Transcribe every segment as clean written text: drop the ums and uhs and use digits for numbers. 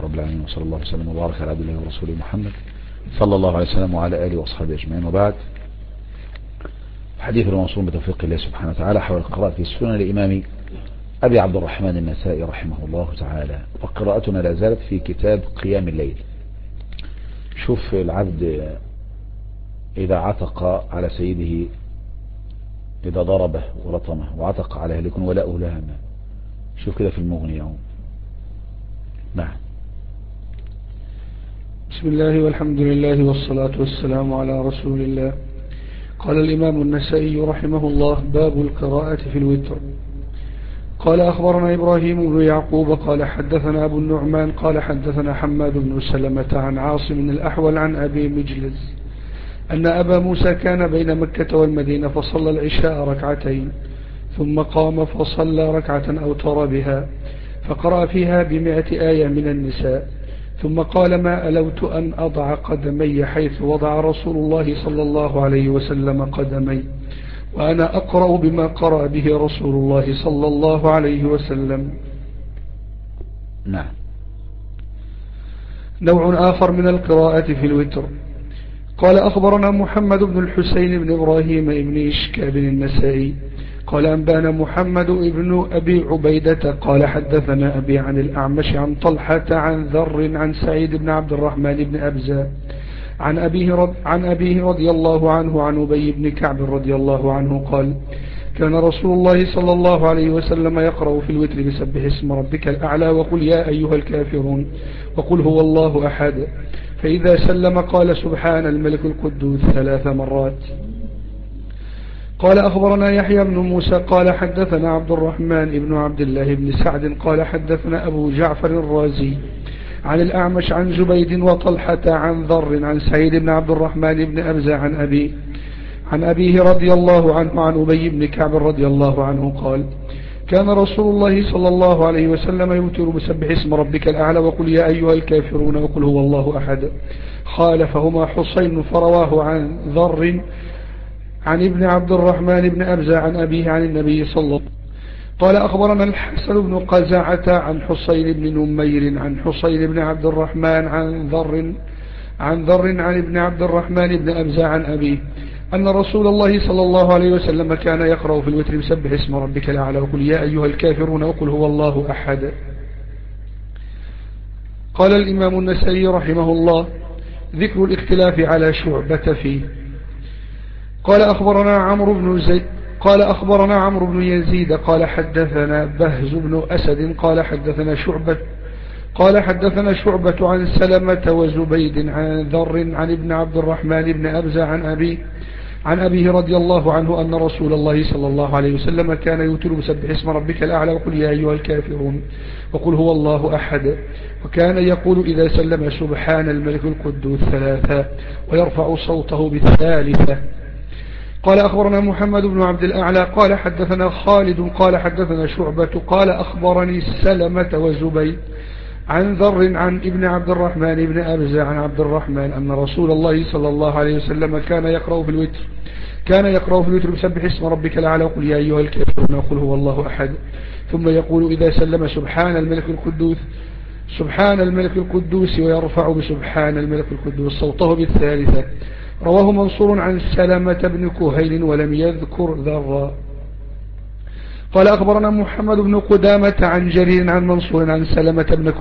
رب العالمين، وصلى الله وسلم وبارك على عبد الله ورسوله محمد صلى الله عليه وسلم وعلى آله وأصحابه أجمعين. وبعد، حديث الموصول بتوفيق الله سبحانه وتعالى حول القراءة في السنن لإمام أبي عبد الرحمن النسائي رحمه الله تعالى، وقراءتنا لا زالت في كتاب قيام الليل. شوف العبد إذا عتق على سيده، إذا ضربه ولطمه وعتق عليه ليكون ولاؤه لها، شوف كده في المغني. نعم. بسم الله والحمد لله والصلاة والسلام على رسول الله. قال الإمام النسائي رحمه الله: باب القراءة في الوتر. قال أخبرنا إبراهيم بن يعقوب قال حدثنا أبو النعمان قال حدثنا حماد بن سلمة عن عاصم الأحول عن أبي مجلس أن أبا موسى كان بين مكة والمدينة فصلى العشاء ركعتين ثم قام فصلى ركعة أوتر بها فقرأ فيها ب100 آية من النساء، ثم قال: ما ألوت أن أضع قدمي حيث وضع رسول الله صلى الله عليه وسلم قدمي، وأنا أقرأ بما قرأ به رسول الله صلى الله عليه وسلم. نعم. نوع آخر من القراءة في الوتر. قال أخبرنا محمد بن الحسين بن إبراهيم بن إشكاب النسائي قال أنبانا محمد بن أبي عبيدة قال حدثنا أبي عن الأعمش عن طلحة عن ذر عن سعيد بن عبد الرحمن بن أبزة عن أبيه رضي الله عنه عن أبي بن كعب رضي الله عنه قال: كان رسول الله صلى الله عليه وسلم يقرأ في الوتر بسبح اسم ربك الأعلى وقل يا أيها الكافرون وقل هو الله أحد، فإذا سلم قال سبحان الملك القدوس 3 مرات. قال أخبرنا يحيى بن موسى قال حدثنا عبد الرحمن بن عبد الله بن سعد قال حدثنا أبو جعفر الرازي عن الأعمش عن زبيد وطلحة عن ذر عن سعيد بن عبد الرحمن بن أبزة عن أبيه رضي الله عنه عن أبي بن كعب رضي الله عنه قال: كان رسول الله صلى الله عليه وسلم يوتر بسبح اسم ربك الأعلى وقل يا أيها الكافرون وقل هو الله أحد. خالفهما حسين فرواه عن ذر عن ابن عبد الرحمن بن أبزة عن أبيه عن النبي صلى الله عليه وسلم. قال أخبرنا الحسن بن قزعة عن حسين بن نمير عن حسين بن عبد الرحمن عن ذر عن ابن عبد الرحمن بن أبزة عن أبيه أن رسول الله صلى الله عليه وسلم كان يقرأ في الوتر بسبح اسم ربك الأعلى وقل يا أيها الكافرون وقل هو الله أحد. قال الإمام النسائي رحمه الله: ذكر الاختلاف على شعبة فيه. قال أخبرنا عمرو بن يزيد قال حدثنا بهز بن أسد قال حدثنا شعبة عن سلمة وزبيد عن ذر عن ابن عبد الرحمن بن أبزة عن أبيه رضي الله عنه أن رسول الله صلى الله عليه وسلم كان يوتر بسبح اسم ربك الأعلى وقل يا أيها الكافرون وقل هو الله أحد، وكان يقول إذا سلم سبحان الملك القدوس 3 ويرفع صوته بالثالثة. قال أخبرنا محمد بن عبد الأعلى قال حدثنا خالد قال حدثنا شعبة قال أخبرني سلمة وزبيد عن ذر عن ابن عبد الرحمن بن أبزة عن عبد الرحمن أن رسول الله صلى الله عليه وسلم كان يقرأ في الوتر بسبح اسم ربك الأعلى وقل يا أيها الكافرون وقل هو الله أحد، ثم يقول إذا سلم سبحان الملك القدوس ويرفع بسبحان الملك القدوس صوته بالثالثة. رواه منصور عن سلمة بن كهيل ولم يذكر ذرا. قال أخبرنا محمد بن قدامة عن جرير عن منصور عن سلمة بن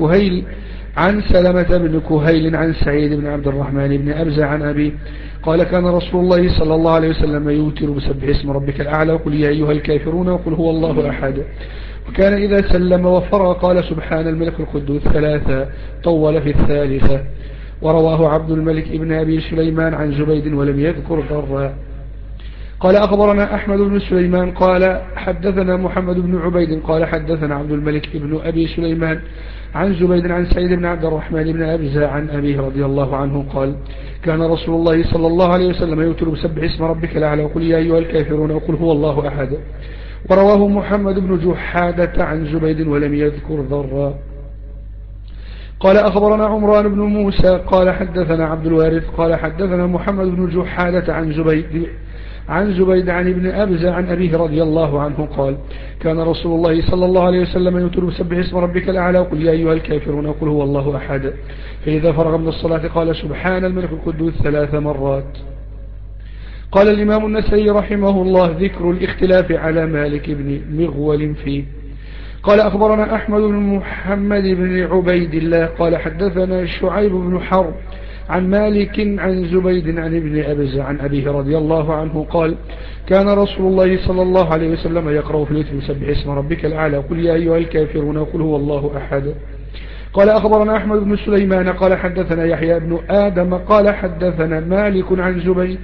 كهيل عن سعيد بن عبد الرحمن بن أبزة عن أبي قال: كان رسول الله صلى الله عليه وسلم يوتر بسبح اسم ربك الأعلى وقل يا أيها الكافرون وقل هو الله أحد، وكان إذا سلم وفرغ قال سبحان الملك القدوس 3 طول في الثالثة. ورواه عبد الملك بن أبي سليمان عن زبيد ولم يذكر ضرا. قال أخبرنا أحمد بن سليمان قال حدثنا محمد بن عبيد قال حدثنا عبد الملك بن أبي سليمان عن زبيد عن سعيد بن عبد الرحمن بن أبزة عن أبيه رضي الله عنه قال: كان رسول الله صلى الله عليه وسلم يوتر بسبح اسم ربك الأعلى وقل يا أيها الكافرون وقل هو الله أحد. ورواه محمد بن جحادة عن زبيد ولم يذكر ضرا. قال أخبرنا عمران بن موسى قال حدثنا عبد الوارث قال حدثنا محمد بن جحادة عن زبيد عن ابن أبزة عن أبيه رضي الله عنه قال كان رسول الله صلى الله عليه وسلم يوتر بسبح اسم ربك الأعلى وقل يا أيها الكافرون وقل هو الله أحد، فإذا فرغ من الصلاة قال سبحان الملك القدوس 3 مرات. قال الإمام النسائي رحمه الله ذكر الاختلاف على مالك بن مغول فيه. قال أخبرنا أحمد بن محمد بن عبيد الله قال حدثنا شعيب بن حرب عن مالك عن زبيد عن ابن أبزة عن أبيه رضي الله عنه قال كان رسول الله صلى الله عليه وسلم يقرأ في الوتر سبح اسم ربك الأعلى قل يا أيها الكافرون وقل هو الله أحد. قال أخبرنا أحمد بن سليمان قال حدثنا يحيى بن آدم قال حدثنا مالك عن زبيد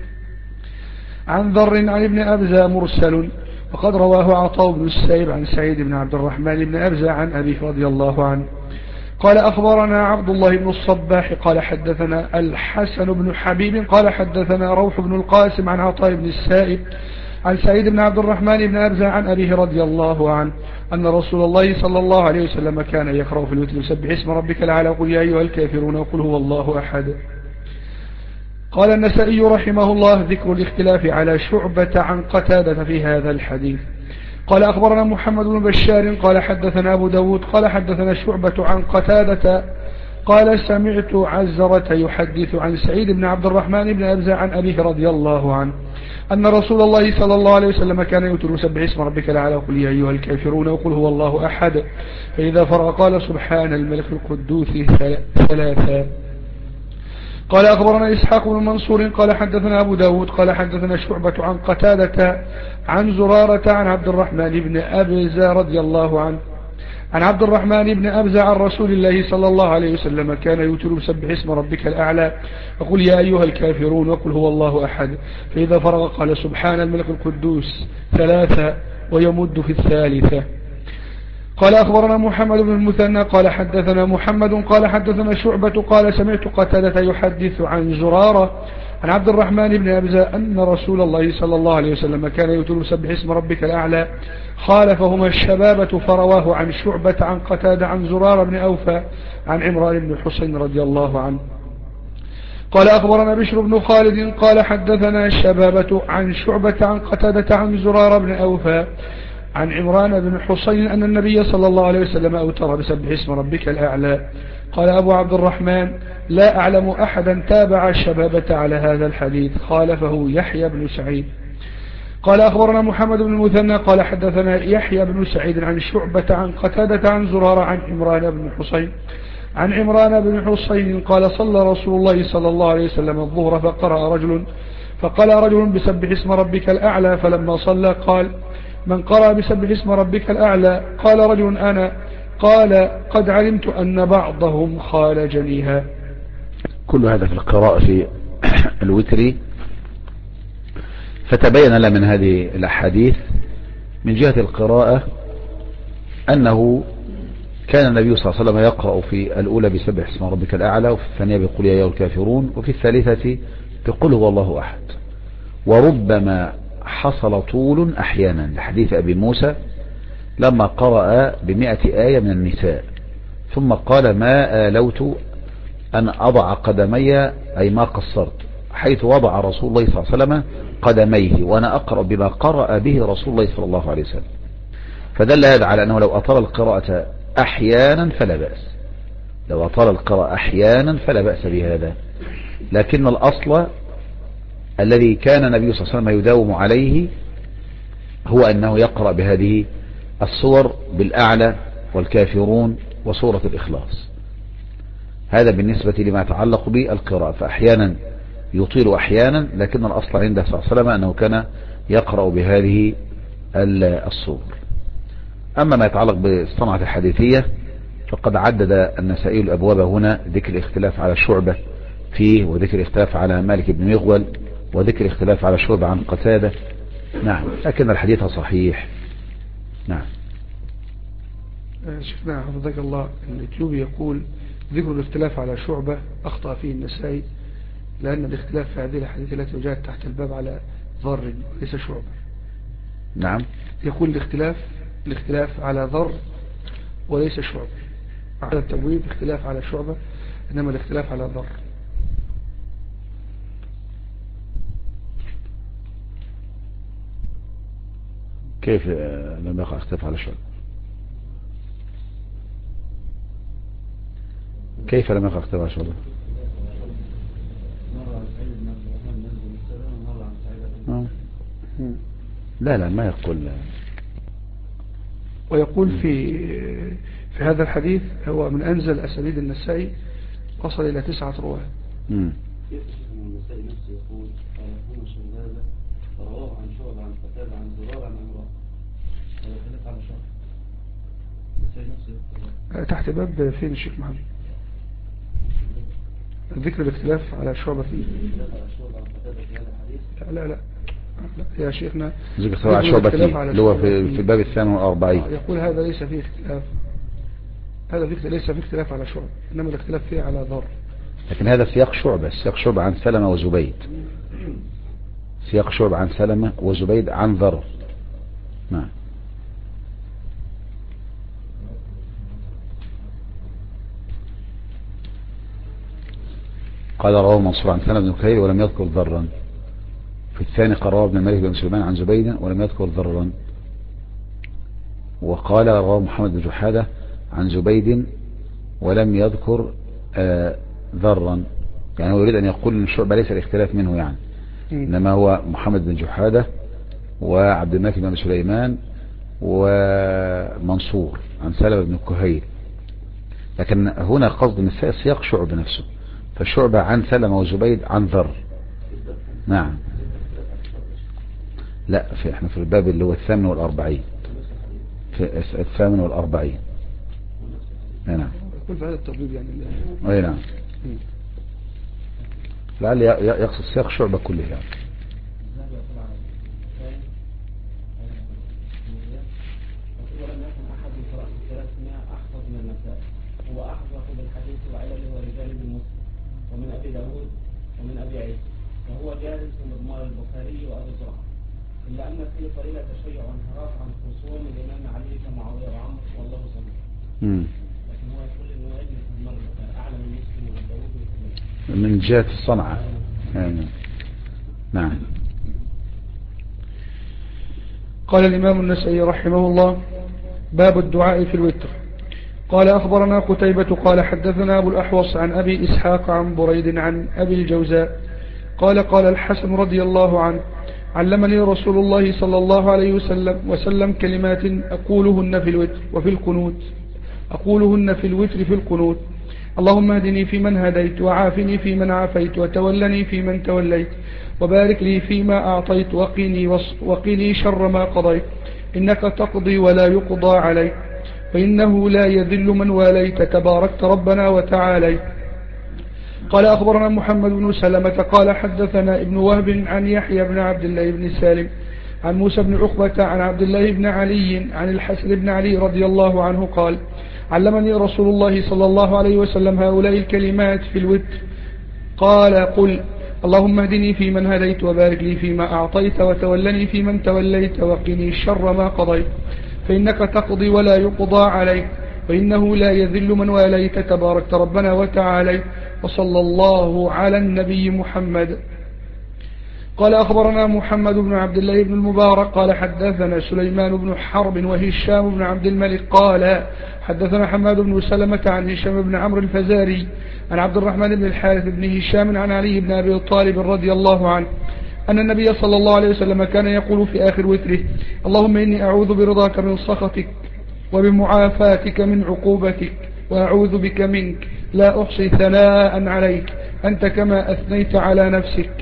عن ذر عن ابن أبزة مرسل، وقد رواه عطاء بن السائب عن سعيد بن عبد الرحمن بن أبزة عن أبيه رضي الله عنه. قال أخبرنا عبد الله بن الصباح قال حدثنا الحسن بن حبيب قال حدثنا روح بن القاسم عن عطاء بن السائب عن سعيد بن عبد الرحمن بن أبزة عن أبيه رضي الله عنه أن رسول الله صلى الله عليه وسلم كان يقرأ في الوتر سبح اسم ربك الأعلى وقل يا أيها الكافرون وقل هو الله أحد. قال النسائي رحمه الله ذكر الاختلاف على شعبة عن قتادة في هذا الحديث. قال أخبرنا محمد بن بشار قال حدثنا أبو داود قال حدثنا شعبة عن قتادة قال سمعت عزرة يحدث عن سعيد بن عبد الرحمن بن أبزة عن أبيه رضي الله عنه أن رسول الله صلى الله عليه وسلم كان يوتر سبح اسم ربك الأعلى وقل يا أيها الكافرون وقل هو الله أحد، فإذا فرغ قال سبحان الملك القدوس 3. قال أخبرنا إسحاق بن منصور قال حدثنا أبو داود قال حدثنا شعبة عن قتادة عن زرارة عن عبد الرحمن بن أبزة رضي الله عنه عن عبد الرحمن بن أبزة عن رسول الله صلى الله عليه وسلم كان يوتر بسبح اسم ربك الأعلى وقل يا أيها الكافرون وقل هو الله أحد، فإذا فرغ قال سبحان الملك القدوس 3 ويمد في 3. قال أخبرنا محمد بن المثنى قال حدثنا محمد قال حدثنا شعبة قال سمعت قتادة يحدث عن زرارة عن عبد الرحمن بن أبزة أن رسول الله صلى الله عليه وسلم كان يوتر سبح اسم ربك الأعلى، خالفهما الشبابة فرواه عن شعبة عن قتادة عن زرارة بن أوفى عن عمران بن حسين رضي الله عنه. قال أخبرنا بشر بن خالد قال حدثنا الشبابة عن شعبة عن قتادة عن زرارة بن أوفى عن عمران بن حسين أن النبي صلى الله عليه وسلم أوتر بسبح اسم ربك الأعلى. قال أبو عبد الرحمن لا أعلم أحدا تابع الشبابة على هذا الحديث، خالفه يحيى بن سعيد. قال أخبرنا محمد بن المثنى قال حدثنا يحيى بن سعيد عن شعبة عن قتادة عن زرارة عن عمران بن حسين عن عمران بن حسين قال صلى رسول الله صلى الله عليه وسلم الظهر فقال رجل بسبح اسم ربك الأعلى، فلما صلى قال من قرأ بسبح اسم ربك الأعلى؟ قال رجل أنا، قال قد علمت أن بعضهم خالجنيها. كل هذا في القراءة في الوتر. فتبين لنا من هذه الأحاديث من جهة القراءة أنه كان النبي صلى الله عليه وسلم يقرأ في الأولى بسبح اسم ربك الأعلى، وفي الثانية بقول يا أيها الكافرون، وفي الثالثة بقول هو الله أحد. وربما حصل طول أحيانا لحديث أبي موسى لما قرأ ب100 آية من النساء ثم قال ما آلوت أن أضع قدمي أي ما قصرت، حيث وضع رسول الله صلى الله عليه وسلم قدميه وأنا أقرأ بما قرأ به رسول الله صلى الله عليه وسلم. فدل هذا على أنه لو أطال القراءة أحيانا فلا بأس، لو أطال القراءة أحيانا فلا بأس بهذا، لكن الأصل الذي كان النبي صلى الله عليه وسلم يداوم عليه هو أنه يقرأ بهذه الصور بالأعلى والكافرون وسورة الإخلاص. هذا بالنسبة لما يتعلق بالقراءة، فأحيانا يطيل أحيانا، لكن الأصل عنده صلى الله عليه وسلم أنه كان يقرأ بهذه الصور. أما ما يتعلق بالصنعة الحديثية فقد عدد النسائي الأبواب هنا، ذكر الاختلاف على شعبة فيه، وذكر الاختلاف على مالك بن مغول، وذكر الاختلاف على شعبة عن قتادة. نعم، لكن الحديث صحيح. نعم. شفنا حفظك الله الإتيوبي يقول ذكر الاختلاف على شعبة أخطأ فيه النسائي، لأن الاختلاف في هذه الحديث التي وجدت تحت الباب على ضر وليس شعبة. نعم، يقول الاختلاف على ضر وليس شعبة، على التبويب اختلاف على شعبة، إنما الاختلاف على ضر. كيف لم يقع اختلاف على شعبة؟ كيف لم يقع اختلاف على شعبة؟ لا ما يقول. ويقول في هذا الحديث هو من أنزل أسانيد النسائي، وصل إلى 9 رواة. النسائي نفسه يقول قال هنا شذاذة فرواه عن شعبة عن قتادة عن زرار عن عمران. هذا خلاف على شعبة. النسائي نفسه تحت باب فين الشيخ محمد؟ ذكر الاختلاف على شعبة فيه. لا يا شيخنا، ذكر على شعبة فيه اللي هو في الباب 42. يقول هذا ليس فيه اختلاف، هذا ليس فيه اختلاف على شعبة، إنما الاختلاف فيه على ذر. لكن هذا سياق شعبة عن سلمة وزبيد، سياق شعبة عن سلمة وزبيد عن ذر. نعم. قال رواه منصور عن سلمة بن كهيل ولم يذكر ذرا. في الثاني قال رواه ابن الملك بن سليمان عن زبيد ولم يذكر ذرا. وقال رواه محمد بن جحادة عن زبيد ولم يذكر ذرا. يعني هو يريد أن يقول أن الشعبة ليس الاختلاف منه يعني، إنما هو محمد بن جحادة وعبد الملك بن سليمان ومنصور عن سلمة بن كهيل. لكن هنا قصد النساء سياق شعبة نفسه، فالشعبة عن سلمة وزبيد عن ذر. نعم. لا احنا في الباب اللي هو 48، في 48. نعم. يقول في هذا التطبيق يعني. اي نعم. لعل يقصد سياق شعبة كله يعني. ولم يكن أحد يقرأ في 300 أحفظ من المسائل، هو أحفظ بالحديث وعلله ورجال من مسلم ومن أبي داود ومن أبي عيسى، وهو جالس مضمار البخاري وأبي زرعة، إلا أن فيه طريقة تشيع وانحراف عن خصوم الإمام علي كمعاوية وعمر والله صلى. لكن هو يقول إنه يجلس مضمار البخاري أعلى من مسلم وأبي داود من جهة الصنعة. نعم. قال الإمام النسائي رحمه الله: باب الدعاء في الوتر. قال أخبرنا قتيبة قال حدثنا أبو الأحوص عن أبي إسحاق عن بريد عن أبي الجوزاء قال الحسن رضي الله عنه: علمني رسول الله صلى الله عليه وسلم كلمات أقولهن في الوتر وفي القنوت، أقولهن في الوتر في القنوت: اللهم اهدني فيمن هديت، وعافني فيمن عافيت، وتولني فيمن توليت، وبارك لي فيما أعطيت، وقني شر ما قضيت، إنك تقضي ولا يقضى عليك، فإنه لا يذل من واليت، تباركت ربنا وتعاليت. قال أخبرنا محمد بن سلمة قال حدثنا ابن وهب عن يحيى بن عبد الله بن سالم عن موسى بن عقبة عن عبد الله بن علي عن الحسن بن علي رضي الله عنه قال: علمني رسول الله صلى الله عليه وسلم هؤلاء الكلمات في الوتر. قال: قل اللهم اهدني فيمن هديت، وبارك لي فيما أعطيت، وتولني فيمن توليت، وقني شر ما قضيت، فإنك تقضي ولا يقضى عليك، فإنه لا يذل من واليت، تباركت ربنا وتعاليت. وصلى الله على النبي محمد. قال أخبرنا محمد بن عبد الله بن المبارك قال حدثنا سليمان بن حرب وهشام بن عبد الملك قال حدثنا حماد بن سلمة عن هشام بن عمرو الفزاري عن عبد الرحمن بن الحارث بن هشام عن علي بن أبي طالب رضي الله عنه أن النبي صلى الله عليه وسلم كان يقول في آخر وتره: اللهم إني أعوذ برضاك من سخطك، وبمعافاتك من عقوبتك، وأعوذ بك منك، لا أحصي ثناء عليك أنت كما أثنيت على نفسك.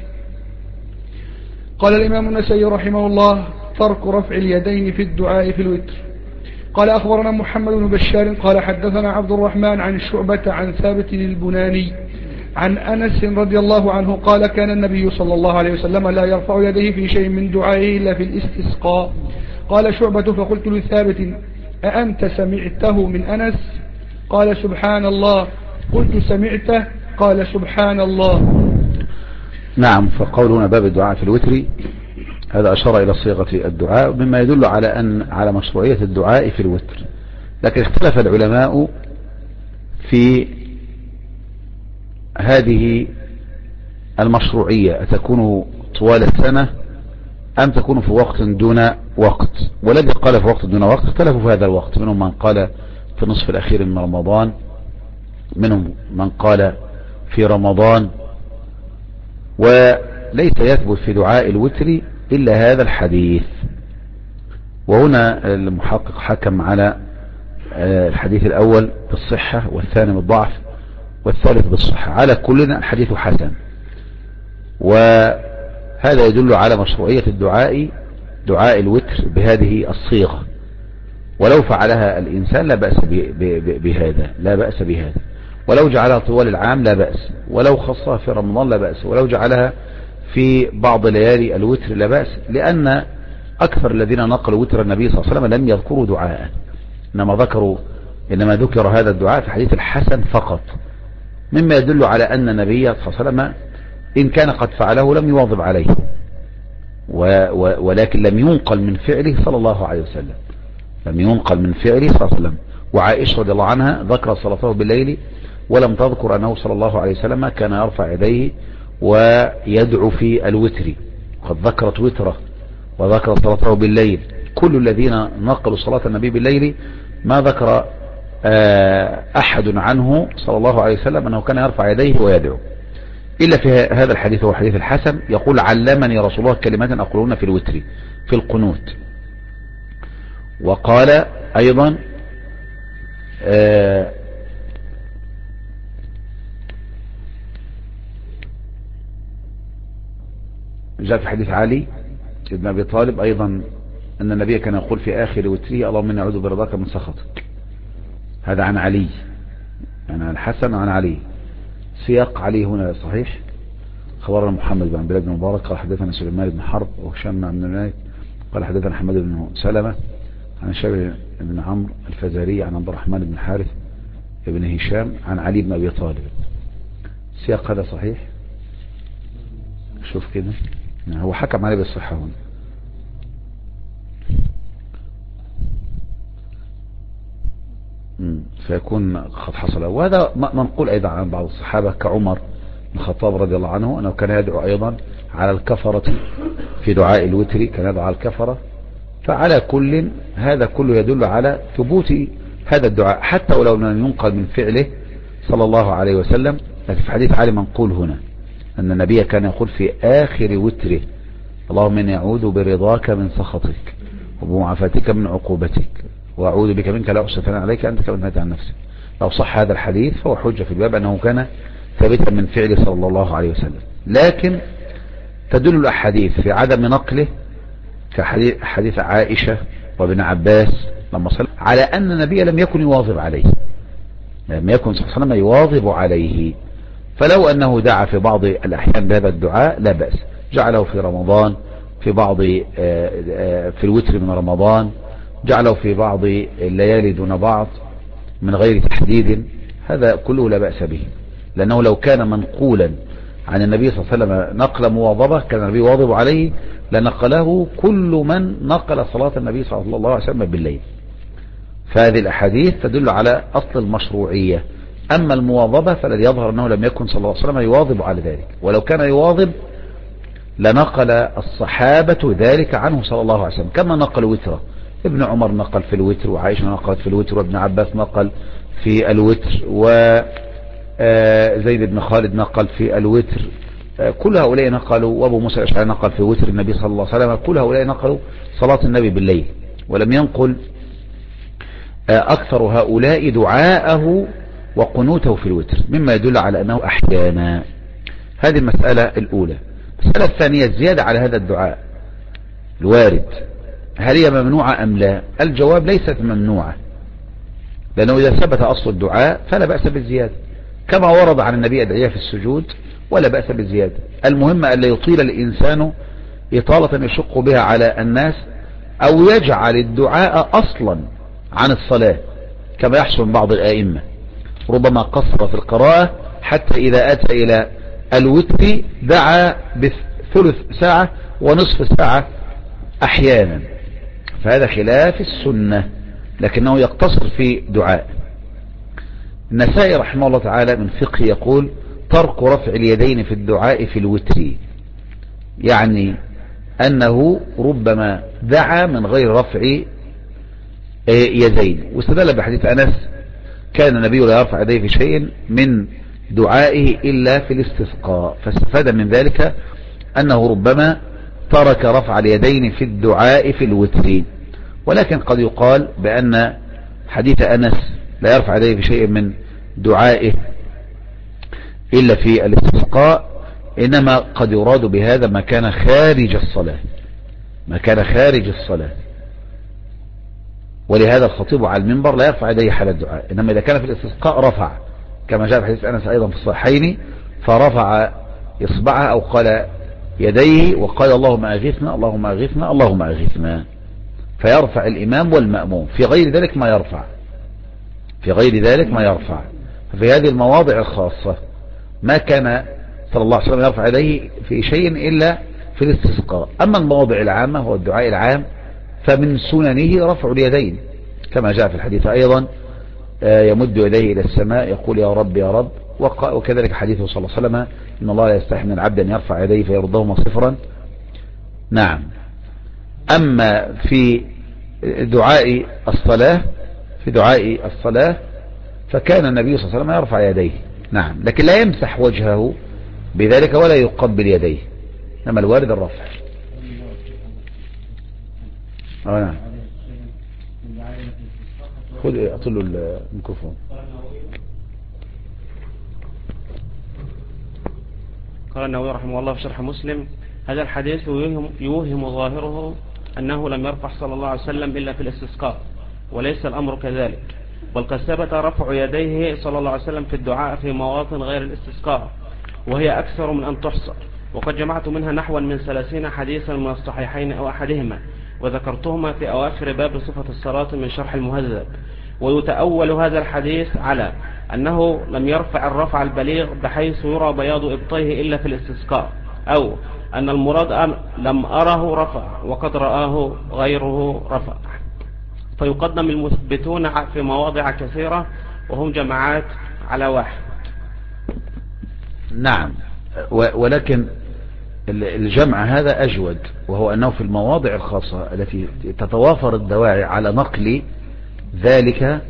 قال الإمام النسائي رحمه الله: ترك رفع اليدين في الدعاء في الوتر. قال أخبرنا محمد بن بشار قال حدثنا عبد الرحمن عن شعبة عن ثابت البناني عن أنس رضي الله عنه قال: كان النبي صلى الله عليه وسلم لا يرفع يديه في شيء من دعائه إلا في الاستسقاء. قال شعبة: فقلت لثابت: أأنت سمعته من أنس؟ قال: سبحان الله. قلت: سمعته؟ قال: سبحان الله. نعم. فقول هنا باب الدعاء في الوتر، هذا أشار إلى صيغة الدعاء مما يدل على مشروعية الدعاء في الوتر. لكن اختلف العلماء في هذه المشروعية، أتكون طوال السنة أم تكون في وقت دون وقت. والذي قال في وقت دون وقت اختلفوا في هذا الوقت، منهم من قال في النصف الأخير من رمضان، منهم من قال في رمضان. وليس يثبت في دعاء الوتر إلا هذا الحديث. وهنا المحقق حكم على الحديث الأول بالصحة، والثاني بالضعف، والثالث بالصحة. على كلنا الحديث حسن، وهذا يدل على مشروعية دعاء الوتر بهذه الصيغة. ولو فعلها الإنسان لا بأس بهذا، ولو جعلها طوال العام لا بأس، ولو خصها في رمضان لا بأس، ولو جعلها في بعض ليالي الوتر لا بأس، لأن أكثر الذين نقلوا وتر النبي صلى الله عليه وسلم لم يذكروا دعاء، إنما ذكر هذا الدعاء في حديث الحسن فقط، مما يدل على أن النبي صلى الله عليه وسلم إن كان قد فعله لم يواظب عليه، ولكن لم ينقل من فعله صلى الله عليه وسلم، وعائشة رضي الله عنها ذكر صلاته بالليل ولم تذكر أنه صلى الله عليه وسلم كان يرفع يديه ويدعو في الوتر، قد ذكرت وتره وذكر صلاته بالليل. كل الذين نقلوا صلاة النبي بالليل ما ذكر أحد عنه صلى الله عليه وسلم أنه كان يرفع يديه ويدعو، إلا في هذا الحديث، هو حديث الحسن، يقول علمني رسول الله كلمات أقولون في الوتر في القنوت. وقال أيضا جاء في حديث علي ابن أبي طالب أيضا أن النبي كان يقول في آخر وتره اللهم إني أعوذ برضاك من سخطك. هذا عن علي، عن الحسن عن علي. سياق علي هنا صحيح. خبرنا محمد بن بلاد بن مبارك قال حدثنا سليمان بن حرب وهشام بن مالك قال حدثنا حماد بن سلمة عن شابر بن عمرو الفزاري عن عبد الرحمن بن حارث بن هشام عن علي بن أبي طالب. السياق هذا صحيح. شوف كده هو حكم عليه بالصحة هنا. فيكون قد حصل. وهذا منقول أيضا عن بعض الصحابة كعمر بن الخطاب رضي الله عنه أنه كان يدعو أيضا على الكفرة في دعاء الوتر، كان يدعو على الكفرة. فعلى كل هذا كله يدل على ثبوت هذا الدعاء حتى ولو لم ينقل من فعله صلى الله عليه وسلم. لكن في حديث علي منقول هنا أن النبي كان يقول في آخر وتره اللهم إني أعوذ برضاك من سخطك وبمعافاتك من عقوبتك وأعوذ بك منك لا أحصي ثناء عليك أنت كما أثنيت عن نفسك. لو صح هذا الحديث فهو حجة في الباب أنه كان ثابتا من فعله صلى الله عليه وسلم. لكن تدل الأحاديث في عدم نقله كحديث عائشة وابن عباس لما صلى على أن النبي لم يكن يواظب عليه، لم يكن صلى الله عليه وسلم يواظب عليه. فلو أنه دعا في بعض الأحيان بهذا الدعاء لا بأس، جعله في رمضان في بعض في الوتر من رمضان، جعله في بعض الليالي دون بعض من غير تحديد، هذا كله لا بأس به. لأنه لو كان منقولا عن النبي صلى الله عليه وسلم نقل مواظبة كان النبي واظب عليه لنقله كل من نقل صلاة النبي صلى الله عليه وسلم بالليل. فهذه الأحاديث تدل على أصل المشروعية. أما المواظبة فالذي يظهر أنه لم يكن صلى الله عليه وسلم يواظب على ذلك، ولو كان يواظب لنقل الصحابة ذلك عنه صلى الله عليه وسلم كما نقل وتره. ابن عمر نقل في الوتر، وعائشة نقلت في الوتر، وابن عباس نقل في الوتر، وزيد بن خالد نقل في الوتر. كل هؤلاء نقلوا، وابو موسى الأشعري نقل في وتر النبي صلى الله عليه وسلم. كل هؤلاء نقلوا صلاة النبي بالليل، ولم ينقل أكثر هؤلاء دعاءه وقنوته في الوتر، مما يدل على أنه أحيانا. هذه المسألة الأولى. المسألة الثانية الزيادة على هذا الدعاء الوارد، هل هي ممنوعة أم لا؟ الجواب ليست ممنوعة، لأنه إذا ثبت أصل الدعاء فلا بأس بالزيادة، كما ورد عن النبي أدعية في السجود ولا بأس بالزيادة. المهم أن لا يطيل الإنسان إطالة يشق بها على الناس، أو يجعل الدعاء أصلا عن الصلاة كما يحصل من بعض الآئمة، ربما قصر في القراءة حتى إذا أتى إلى الوتر دعا بثلث ساعة ونصف ساعة أحيانا، فهذا خلاف السنة، لكنه يقتصر في دعاء. النسائي رحمه الله تعالى من فقه يقول ترك رفع اليدين في الدعاء في الوتر، يعني أنه ربما دعا من غير رفع يدين، واستدل بحديث أنس كان النبي لا يرفع يديه في شيء من دعائه إلا في الاستسقاء، فاستفاد من ذلك أنه ربما ترك رفع اليدين في الدعاء في الوتر. ولكن قد يقال بأن حديث أنس لا يرفع يديه في شيء من دعائه إلا في الاستسقاء إنما قد يراد بهذا ما كان خارج الصلاة، ما كان خارج الصلاة. ولهذا الخطيب على المنبر لا يرفع يديه حال الدعاء، إنما إذا كان في الاستسقاء رفع، كما جاء في حديث أنس أيضا في الصحيحين، فرفع إصبعه أو قال يديه وقال اللهم أغثنا اللهم أغثنا اللهم أغثنا، فيرفع الإمام والمأموم. في غير ذلك ما يرفع، في غير ذلك ما يرفع. ففي هذه المواضع الخاصة ما كان صلى الله عليه وسلم يرفع يديه في شيء إلا في الاستسقاء. أما المواضع العامة هو الدعاء العام فمن سننه رفع اليدين، كما جاء في الحديث أيضا يمد يديه إلى السماء يقول يا رب يا رب، وكذلك حديثه صلى الله عليه وسلم إن الله لا يستحي من العبد أن يرفع يديه فيردهما صفرا. نعم. أما في دعاء الصلاة، في دعاء الصلاة فكان النبي صلى الله عليه وسلم يرفع يديه، نعم، لكن لا يمسح وجهه بذلك ولا يقبل يديه، إنما الوارد الرفع. نعم. خذ أطلوا الميكروفون. قال النووي رحمه الله في شرح مسلم: هذا الحديث يوهم ظاهره أنه لم يرفع صلى الله عليه وسلم إلا في الاستسقاء، وليس الأمر كذلك، بل قد ثبت رفع يديه صلى الله عليه وسلم في الدعاء في مواطن غير الاستسقاء، وهي أكثر من أن تحصى، وقد جمعت منها نحو من 30 حديثا من الصحيحين أو أحدهما، وذكرتهما في أواخر باب صفة الصلاة من شرح المهذب. ويتأول هذا الحديث على أنه لم يرفع الرفع البليغ بحيث يرى بياض إبطيه إلا في الاستسقاء، أو أن المراد لم أره رفع وقد رآه غيره رفع، فيقدم المثبتون في مواضع كثيرة وهم جماعات على واحد. نعم، ولكن الجمع هذا أجود، وهو أنه في المواضع الخاصة التي تتوافر الدواعي على نقل ذلك،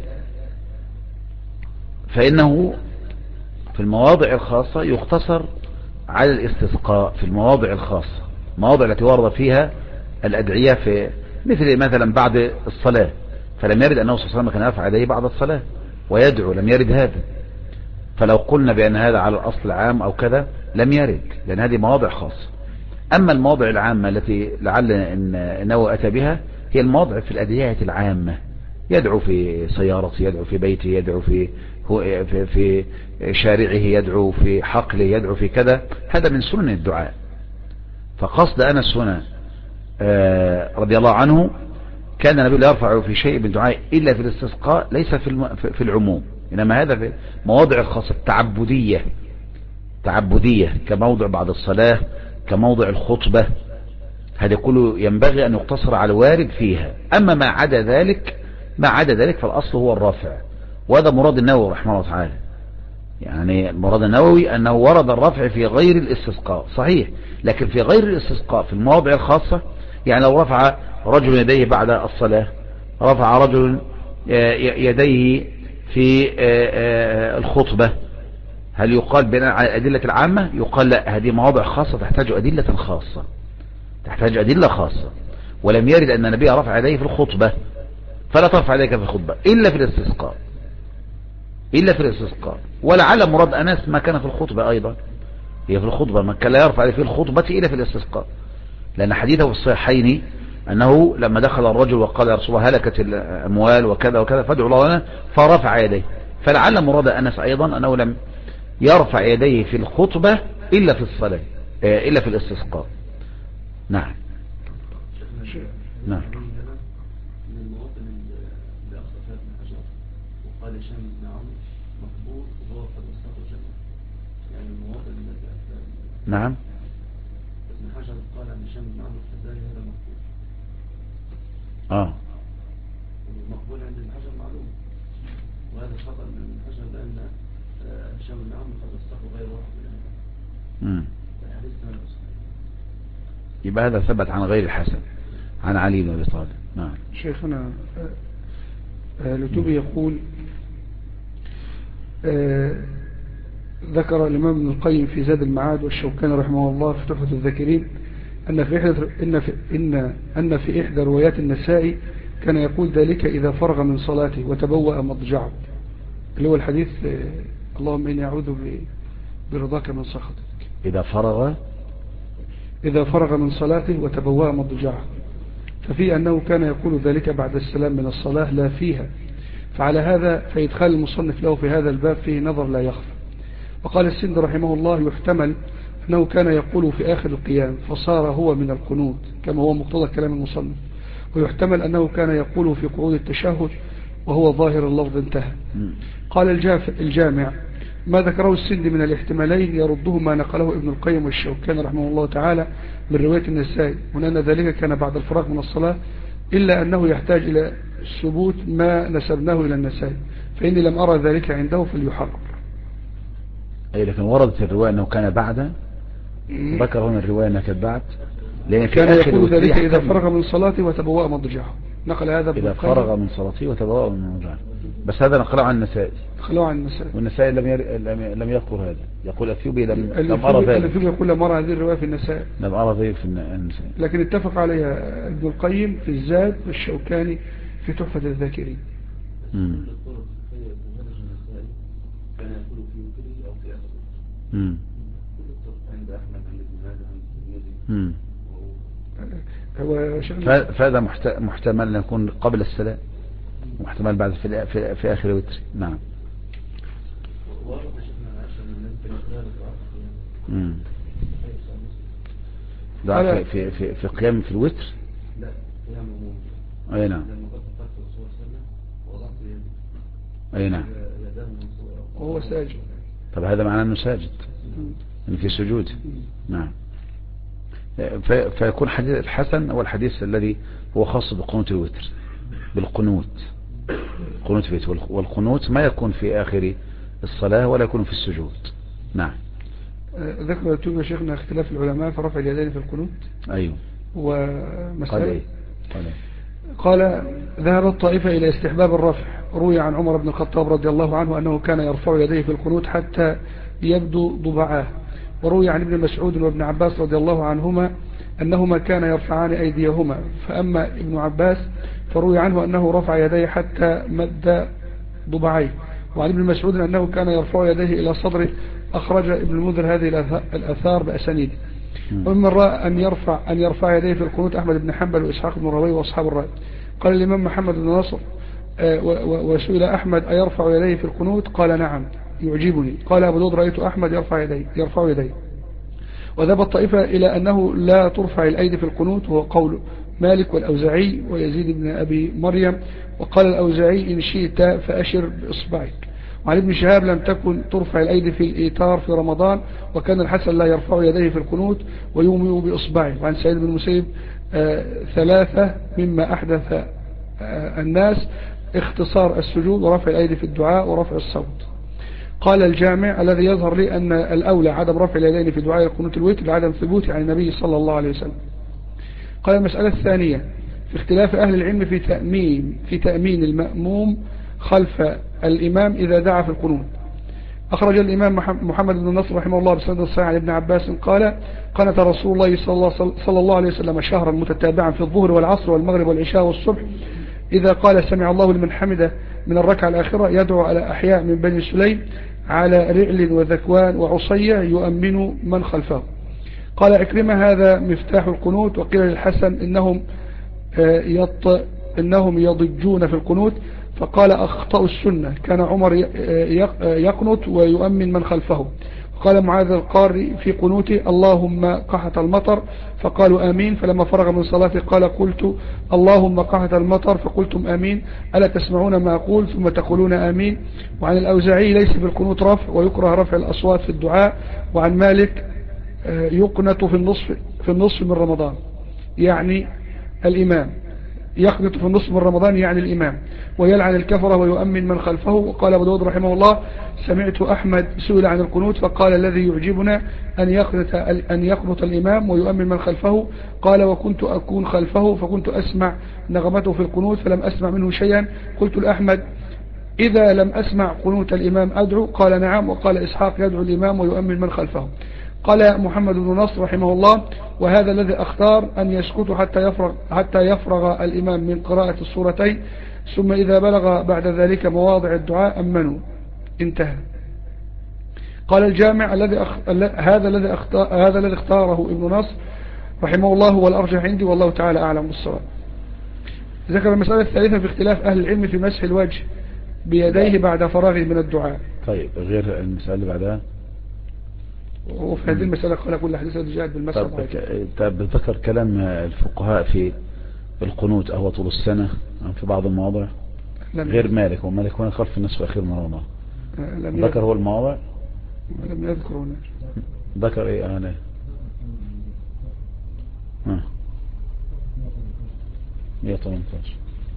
فإنه في المواضع الخاصة يختصر على الاستسقاء. في المواضع الخاصة، المواضع التي ورد فيها الأدعية في مثلا بعد الصلاة، فلم يرد أنه صلى الله عليه وسلم كان يرفع يديه بعد الصلاة ويدعو، لم يرد هذا. فلو قلنا بأن هذا على الأصل العام أو كذا لم يرد، لأن هذه مواضع خاصة. أما المواضع العامة التي لعل أنه أتى بها هي المواضع في الأدعية العامة، يدعو في سيارته، يدعو في بيته، يدعو في شارعه، يدعو في حقله، يدعو في كذا، هذا من سنن الدعاء. فقصد أنس هنا رضي الله عنه كان النبي لا يرفع في شيء من دعاء إلا في الاستسقاء، ليس في العموم، إنما هذا في مواضع الخاصة تعبدية كموضع بعد الصلاة، كموضع الخطبة، هذا كله ينبغي أن يقتصر على الوارد فيها. أما ما عدا ذلك فالأصل هو الرفع، وهذا مراد النووي رحمه الله تعالى. يعني مراد النووي أنه ورد الرفع في غير الاستسقاء صحيح، لكن في غير الاستسقاء في المواضع الخاصة، يعني لو رفع رجل يديه بعد الصلاة، رفع رجل يديه في الخطبة، هل يقال بناء على الأدلة العامة؟ يقال لا، هذه مواضع خاصة تحتاج أدلة خاصة، تحتاج أدلة خاصة. ولم يرد أن النبي رفع يديه في الخطبة، فلا ترفع يديك في الخطبة إلا في الاستسقاء. ولعل مراد أنس ما كان في الخطبة أيضا، هي في الخطبة ما كان لا يرفع في الخطبة إلا في الاستسقاء، لأن حديثه في الصحيحين أنه لما دخل الرجل وقال يا رسول الله هلكت الأموال وكذا وكذا فادعوا الله لنا، فرفع يديه. فلعل مراد أنس أيضا أنه لم يرفع يديه في الخطبة إلا في الصلاة، إلا في الاستسقاء. نعم. نعم. نعم. ابن حجر قال عن هشام بن عمرو الفزاري هذا مقبول. المقبول عند ابن حجر معلوم، وهذا خطأ من ابن حجر لأن هشام بن عمرو قد وثقه غير واحد من الحديث. يبقى هذا ثبت عن غير الحسن عن علي بن أبي طالب. نعم. شيخنا لتوبي يقول ذكر الإمام ابن القيم في زاد المعاد والشوكاني رحمه الله في تحفة الذاكرين أن في إحدى روايات النسائي كان يقول ذلك إذا فرغ من صلاته وتبوأ مضجعه، اللي هو الحديث اللهم إني أعوذ برضاك من سخطك. إذا فرغ من صلاته وتبوأ مضجعه، ففي أنه كان يقول ذلك بعد السلام من الصلاة لا فيها، فعلى هذا فإدخال المصنف له في هذا الباب فيه نظر لا يخفى. وقال السند رحمه الله يحتمل أنه كان يقول في آخر القيام فصار هو من القنوت كما هو مقتضى كلام المصنف، ويحتمل أنه كان يقول في قعود التشهد وهو ظاهر اللفظ انتهى. قال الجامع ما ذكره السند من الاحتمالين يرده ما نقله ابن القيم والشوكاني رحمه الله تعالى من رواية النسائي، وأن ذلك كان بعد الفراغ من الصلاة، إلا أنه يحتاج إلى ثبوت ما نسبناه إلى النسائي، فإني لم أرى ذلك عنده فليحرر. أي لكن وردت الرواية أنه كان بعد، ذكر هنا الرواية أنه كان بعد، لأن كان يقول ذلك إذا فرغ من صلاته وتبوأ مضجعه، نقل هذا إذا فرغ من صلاته وتبوأ مضجعه، بس هذا نقله عن النسائي. والنسائي لم يذكر هذا، يقول الثيوبي لم أرى ذلك. الثيوبي يقول لم أرى هذه الرواية في النسائي، لم أرى ذلك في النسائي، لكن اتفق عليها ابن القيم في الزاد والشوكاني في تحفة الذاكرين. كان يقول في وكره أو في أخذ عند أحمد عند النبي. فهذا محتمل أن يكون قبل السلام، محتمل بعد في آخر الوتر. نعم. ده في قيام في الوتر. لا قيام عموما. أي نعم. أي نعم. وهو ساجد. طب هذا معناه أنه ساجد، إن في سجود. نعم. فيكون حديث الحسن هو الحديث الذي هو خاص بقنوت الوتر، بالقنوت، قنوت في الوتر، والقنوت ما يكون في آخر الصلاة ولا يكون في السجود. نعم. ذكر التوبة شيخنا اختلاف العلماء في رفع اليدين في القنوت. أيوه. ومسألة قال ذهبت طائفة إلى استحباب الرفع. روي عن عمر بن الخطاب رضي الله عنه أنه كان يرفع يديه في القنوت حتى يبدو ضبعاه، وروي عن ابن مسعود وابن عباس رضي الله عنهما أنهما كان يرفعان أيديهما، فأما ابن عباس فروي عنه أنه رفع يديه حتى مد ضبعيه، وعن ابن مسعود أنه كان يرفع يديه إلى صدره. أخرج ابن المنذر هذه الآثار بأسانيد. ومن رأى أن يرفع يديه في القنوت أحمد بن حنبل وإسحاق بن راهويه وأصحاب الرأي. قال الإمام محمد بن نصر وسئل أحمد أيرفع يديه في القنوت؟ قال نعم يعجبني. قال أبو داود رأيت أحمد يرفع يديه. وذهب الطائفة إلى أنه لا ترفع الأيدي في القنوت، وهو قول مالك والأوزاعي ويزيد بن أبي مريم. وقال الأوزاعي إن شئت فأشر بإصبعك. وعن ابن شهاب لم تكن ترفع الأيدي في الإيتار في رمضان، وكان الحسن لا يرفع يديه في القنوت ويومئ بإصبعه. وعن سعيد بن المسيب ثلاثة مما أحدث الناس اختصار السجود ورفع الأيدي في الدعاء ورفع الصوت. قال الجامع الذي يظهر لي أن الأولى عدم رفع اليدين في دعاء القنوت الوتر لعدم ثبوت عن النبي صلى الله عليه وسلم. قال المسألة الثانية في اختلاف أهل العلم في تأمين المأموم خلف الإمام إذا دعا في القنوت. أخرج الإمام محمد بن نصر رحمه الله بسند الصحيح عن ابن عباس قال قنت رسول الله صلى الله عليه وسلم شهرا متتابعا في الظهر والعصر والمغرب والعشاء والصبح، إذا قال سمع الله لمن حمده من الركعة الآخرة يدعو على أحياء من بني سليم على رعل وذكوان وعصية يؤمن من خلفه. قال عكرمة هذا مفتاح القنوت. وقيل للحسن إنهم يضجون في القنوت، فقال أخطأوا السنة، كان عمر يقنط ويؤمن من خلفه. قال معاذ القاري في قنوته اللهم قحط المطر، فقالوا آمين. فلما فرغ من صلاته قال قلت اللهم قحط المطر فقلتم آمين، ألا تسمعون ما أقول ثم تقولون آمين. وعن الأوزاعي ليس في القنوت رفع ويكره رفع الأصوات في الدعاء. وعن مالك يقنط في النصف من رمضان، يعني الإمام يقنط في النصف من رمضان يعني الإمام ويلعن الكفرة ويؤمن من خلفه. وقال أبو داود رحمه الله سمعت أحمد سئل عن القنوت فقال الذي يعجبنا أن يقنط الإمام ويؤمن من خلفه. قال وكنت أكون خلفه فكنت أسمع نغمته في القنوت فلم أسمع منه شيئا. قلت لأحمد إذا لم أسمع قنوت الإمام أدعو؟ قال نعم. وقال إسحاق يدعو الإمام ويؤمن من خلفه. قال محمد بن نصر رحمه الله وهذا الذي أختار أن يسكت حتى يفرغ الإمام من قراءة السورتين ثم إذا بلغ بعد ذلك مواضع الدعاء أمنوا. انتهى. قال الجامع هذا الذي اختاره ابن نصر رحمه الله هو الأرجح عندي والله تعالى أعلم بالصواب. ذكر المسألة الثالثة في اختلاف أهل العلم في مسح الوجه بيديه بعد فراغه من الدعاء. طيب غير المسألة اللي بعدها وفي هذه المسألة قال كل حديث جاءت بالمسح. طيب ذكر كلام الفقهاء في القنوت أهو طول السنة في بعض المواضع غير مالك ومالك هنا خلف الناس في أخير مرة ذكر هو المواضع لم يذكر هنا. ذكر ايه انا ها 118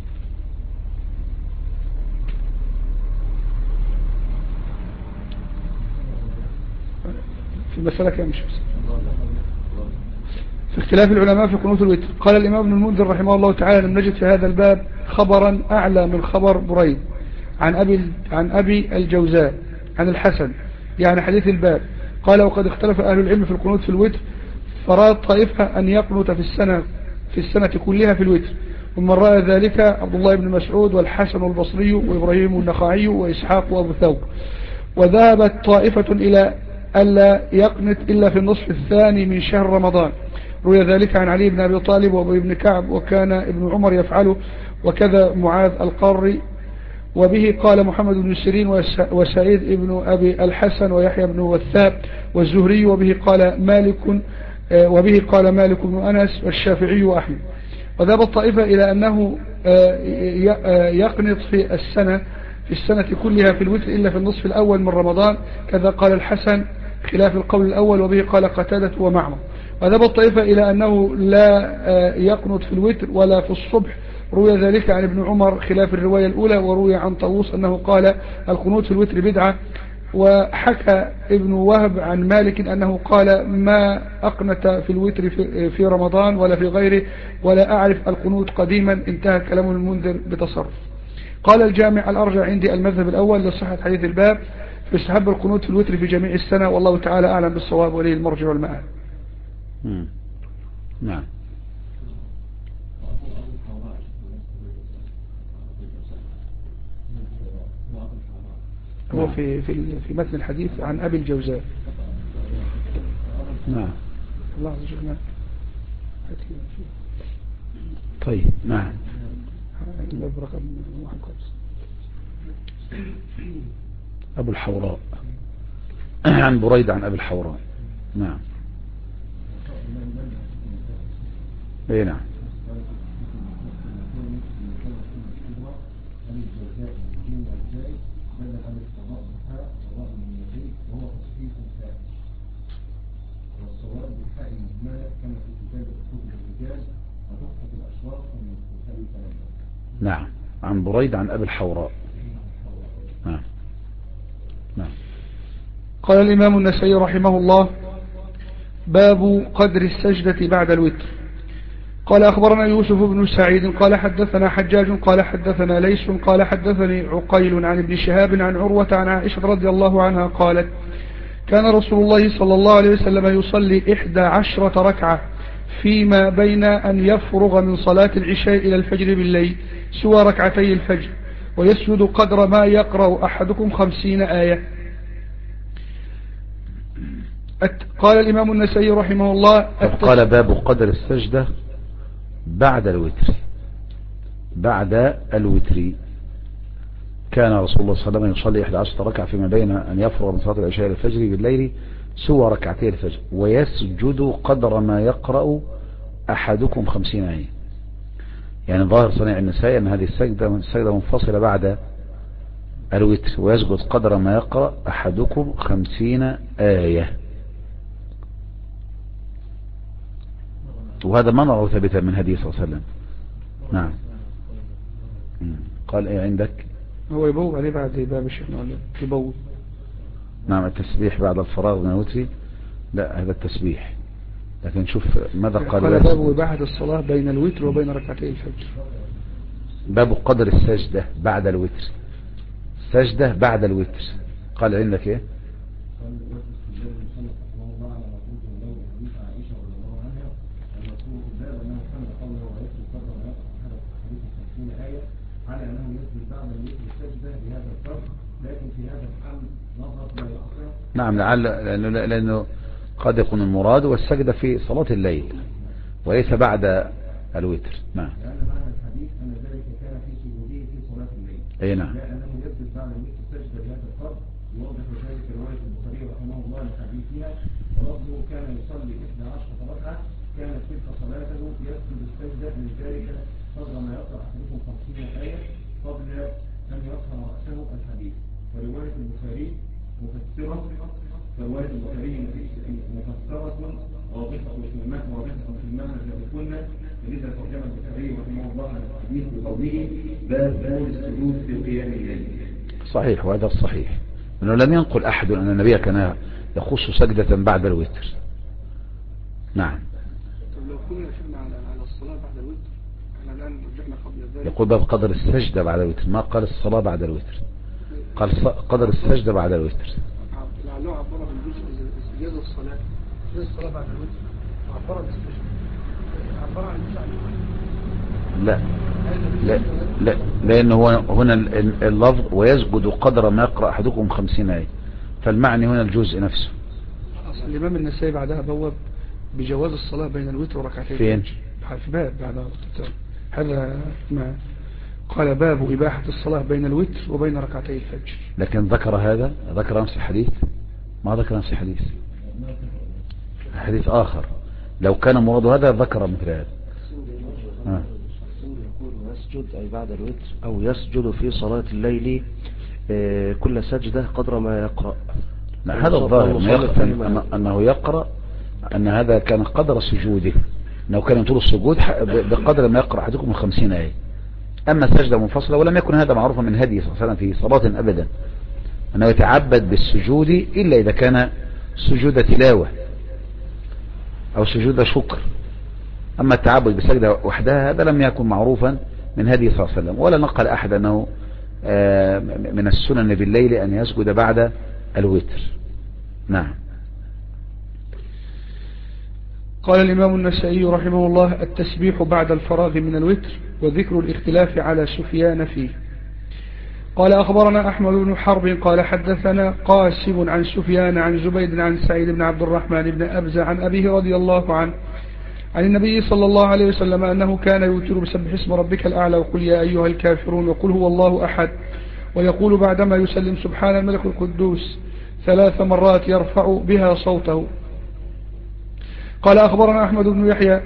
في مسألة كام شخص في اختلاف العلماء في قنوت الوتر. قال الإمام ابن المنذر رحمه الله تعالى لم نجد في هذا الباب خبرا أعلى من خبر بريد عن أبي الجوزاء عن الحسن يعني حديث الباب. قال وقد اختلف أهل العلم في القنوت في الوتر فراد طائفة أن يقنط في السنة كلها في الوتر ومن رأى ذلك عبد الله بن مسعود والحسن البصري وإبراهيم النخعي وإسحاق وأبو ثور. وذهبت طائفة إلى ألا يقنط إلا في النصف الثاني من شهر رمضان. روي ذلك عن علي بن أبي طالب وأبي بن كعب وكان ابن عمر يفعله وكذا معاذ القاري. وبه قال محمد بن سيرين وسعيد بن أبي الحسن ويحيى بن وثاب والزهري وبه قال مالك بن أنس والشافعي وأحمد. وذهب الطائفة إلى أنه يقنط في السنة كلها في الوتر إلا في النصف الأول من رمضان كذا قال الحسن خلاف القول الأول وبه قال قتادة ومعمر. وذهب الطائفة إلى أنه لا يقنط في الوتر ولا في الصبح. روي ذلك عن ابن عمر خلاف الرواية الأولى وروي عن طاووس أنه قال القنوت في الوتر بدعة. وحكى ابن وهب عن مالك أنه قال ما أقنت في الوتر في رمضان ولا في غيره ولا أعرف القنوت قديما. انتهى كلام المنذر بتصرف. قال الجامع الأرجع عندي المذهب الأول لصحة حديث الباب في استحباب القنوت في الوتر في جميع السنة والله تعالى أعلم بالصواب وليه المرجع والمآل. نعم. هو في متن الحديث عن أبي الجوزاء. نعم. الله عز وجل. طيب نعم. أبو الحوراء عن بريد عن أبي الحوراء. نعم. اي نعم. نعم عن بريد عن أبي الحوراء. نعم. نعم. قال الإمام النسائي رحمه الله باب قدر السجدة بعد الوتر. قال أخبرنا يوسف بن سعيد قال حدثنا حجاج قال حدثنا ليس قال حدثني عقيل عن ابن شهاب عن عروة عن عائشة رضي الله عنها قالت كان رسول الله صلى الله عليه وسلم يصلي 11 ركعة فيما بين أن يفرغ من صلاة العشاء إلى الفجر بالليل سوى ركعتي الفجر ويسجد قدر ما يقرأ أحدكم 50 آية. قال الإمام النسائي رحمه الله قال باب قدر السجدة بعد الوتر. بعد الوتر كان رسول الله صلى الله عليه وسلم يصلي 11 ركعة فيما بين أن يفرغ من صلاة العشاء إلى الفجر بالليل سوى ركعتي الفجر ويسجد قدر ما يقرأ أحدكم 50 آية. يعني ظاهر صنيع النسائي أن هذه السجدة منفصلة بعد الوتر ويسجد قدر ما يقرأ أحدكم 50 آية. وهذا ما نرى ثابتا من هدي صلى الله عليه وسلم. نعم. قال ايه عندك؟ هو يبوب عليه بعد باب الشيخ ولا يبوب؟ نعم التسبيح بعد الفراغ من الوتر، لا هذا التسبيح، لكن شوف ماذا قال باب إباحة الصلاة بين الوتر وبين ركعتي الفجر. باب قدر السجدة بعد الوتر، سجدة بعد الوتر، قال عندك ايه؟ على أنه يثبت بعد الوتر السجدة بهذا الفرق، لكن في هذا الحال نظرت لا يحصل. نعم لأنه قد يكون المراد والسجدة في صلاة الليل وليس بعد الوتر. نعم. لأن معنى الحديث أن ذلك كان في سجوده في صلاة الليل. أي نعم. لأنه يثبت بعد الوتر السجدة بهذا الفرق، يوضح ذلك رواية البخاري رحمه الله الحديث فيها، ولفظه كان يصلي 11 ركعة كانت تلك صلاته يسجد السجدة من ذلك قدر ما يقرأ أحدكم 50 آية قبل أن يظهر رأسه الحديث. ورواية البخاري مفسرة، فرواية البخاري مفسرة واضحة في المعنى الذي قلنا، لذا ترجم البخاري رحمه الله على الحديث بقوله باب السجود في قيام الليل. صحيح، وهذا الصحيح انه لم ينقل احد ان النبي كان يخص سجدة بعد الوتر. نعم. طب لو كنا شفنا على الصلاة بعد الوتر، احنا الان رجعنا قبل ذلك. يقول باب قدر السجدة بعد الوتر، ما قال الصلاة بعد الوتر، قال قدر السجدة بعد الوتر. لعله عبر بالجزء سجاد الصلاة، سجاد الصلاة بعد الوتر، عبر بالسجد، عبر عن لا لا لأنه هنا اللفظ ويسجد قدر ما يقرأ أحدكم 50 آية، فالمعنى هنا الجزء نفسه. أصل الإمام النسائي بعدها بواب بجواز الصلاة بين الوتر وركعتين. فين؟ في باب بعدها هذا ما قال باب إباحة الصلاة بين الوتر وبين ركعتي الفجر. لكن ذكر هذا، ذكر نفس الحديث؟ ما ذكر نفس الحديث، حديث آخر. لو كان مراد هذا ذكر مثل هذا. يقول يسجد أي بعد الوتر، أو يسجد في صلاة الليل كل سجدة قدر ما يقرأ. لا هذا الظاهر أنه يقرأ، أن هذا كان قدر سجوده، أنه كان يطول السجود بقدر ما يقرأ أحدكم 50 آية. أما سجدة منفصلة، ولم يكن هذا معروفا من هدي صلى الله عليه وسلم في صلاة أبدا أنه يتعبد بالسجود إلا إذا كان سجود تلاوة أو سجود شكر. أما التعبد بسجدة وحدها هذا لم يكن معروفا من هدي صلى الله عليه وسلم، ولا نقل أحد أنه من السنن بالليل أن يسجد بعد الوتر. نعم. قال الإمام النسائي رحمه الله: التسبيح بعد الفراغ من الوتر، وذكر الاختلاف على سفيان فيه. قال أخبرنا أحمد بن حرب قال حدثنا قاسم عن سفيان عن زبيد عن سعيد بن عبد الرحمن بن أبزة عن أبيه رضي الله عنه عن النبي صلى الله عليه وسلم أنه كان يوتر بسبح اسم ربك الأعلى وقل يا أيها الكافرون وقل هو الله أحد، ويقول بعدما يسلم سبحان الملك القدوس 3 مرات يرفع بها صوته. قال أخبرنا أحمد بن يحيى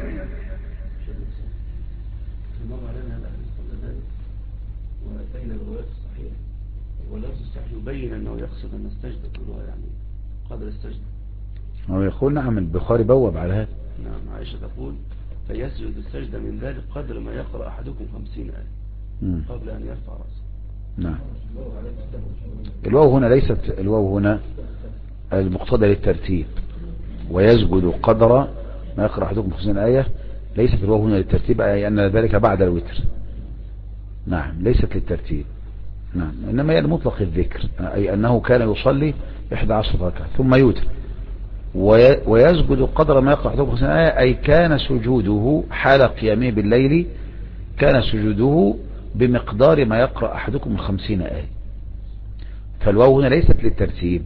يبين أنه يقصد أن السجدة كلها يعني قدر السجدة. هو يقول نعم البخاري بوب على هذا. نعم عائشة تقول فيسجد السجدة من ذلك قدر ما يقرأ أحدكم 50 آية قبل أن يرفع رأسه. نعم. الواو هنا ليست الواو هنا المقتضى للترتيب، ويسجد قدر ما يقرأ أحدكم 50 آية، ليست الواو هنا للترتيب، أي أن ذلك بعد الوتر. نعم ليست للترتيب. نعم إنما هي المطلق الذكر، أي أنه كان يصلي 11 ركعة ثم يوتر ويسجد قدر ما يقرأ أحدكم 50 آية، أي كان سجوده حال قيامه بالليل كان سجوده بمقدار ما يقرأ أحدكم 50 آية. فالواو هنا ليست للترتيب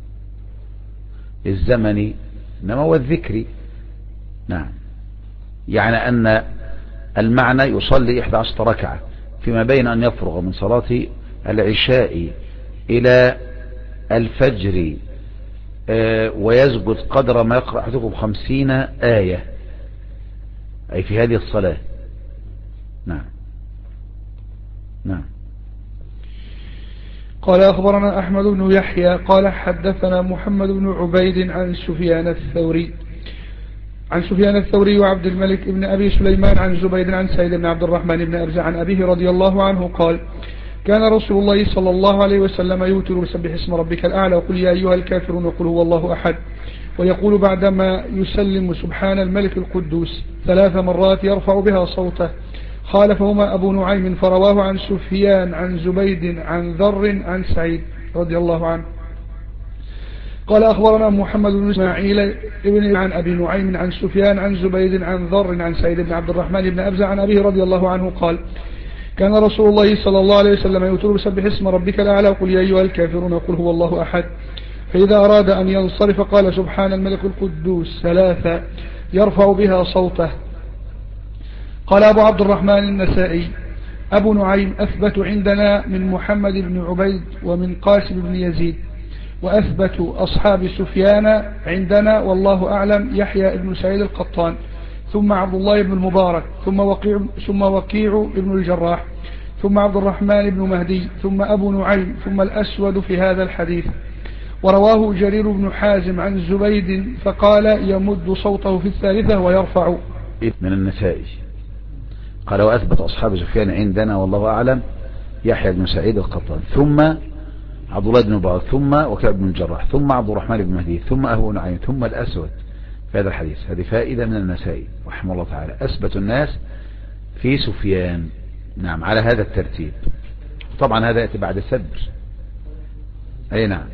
الزمني إنما هو الذكري. نعم يعني أن المعنى يصلي 11 ركعة فيما بين أن يفرغ من صلاة العشاء إلى الفجر ويسجد قدر ما يقرأ أحدكم 50 آية، أي في هذه الصلاة. نعم. نعم. قال أخبرنا أحمد بن يحيى قال حدثنا محمد بن عبيد عن سفيان الثوري عن سفيان الثوري وعبد الملك بن أبي سليمان عن زبيد عن سعيد بن عبد الرحمن بن أبزة عن أبيه رضي الله عنه قال كان رسول الله صلى الله عليه وسلم يوتر بسبح اسم ربك الأعلى وقل يا أيها الكافرون وقل هو الله أحد، ويقول بعدما يسلم سبحان الملك القدوس 3 مرات يرفع بها صوته. خالفهما أبو نعيم فرواه عن سفيان عن زبيد عن ذر عن سعيد رضي الله عنه. قال أخبرنا محمد بن إسماعيل ابن عن أبي نعيم عن سفيان عن زبيد عن ذر عن سعيد بن عبد الرحمن بن أبزة عن أبيه رضي الله عنه قال كان رسول الله صلى الله عليه وسلم يوتر بسبح اسم ربك الأعلى وقل يا أيها الكافرون وقل هو الله أحد، فإذا أراد أن ينصرف قال سبحان الملك القدوس 3 يرفع بها صوته. قال أبو عبد الرحمن النسائي أبو نعيم أثبت عندنا من محمد بن عبيد ومن قاسم بن يزيد، وأثبت أصحاب سفيان عندنا والله أعلم يحيى بن سعيد القطان ثم عبد الله بن المبارك ثم وكيع بن الجراح ثم عبد الرحمن بن مهدي ثم أبو نعيم ثم الأسود في هذا الحديث. ورواه جرير بن حازم عن زبيد فقال يمد صوته في 3 ويرفع. من النسائي قال وأثبت أصحاب سفيان عندنا والله أعلم يحيى بن سعيد القطان ثم عبد الله بن مبارك ثم وكيع بن الجراح ثم عبد الرحمن بن مهدي ثم أبو نعيم ثم الأسود في هذا الحديث. هذه فائدة من النسائي رحمه الله تعالى، أثبت الناس في سفيان نعم على هذا الترتيب. طبعا هذا يأتي بعد السدر. أي نعم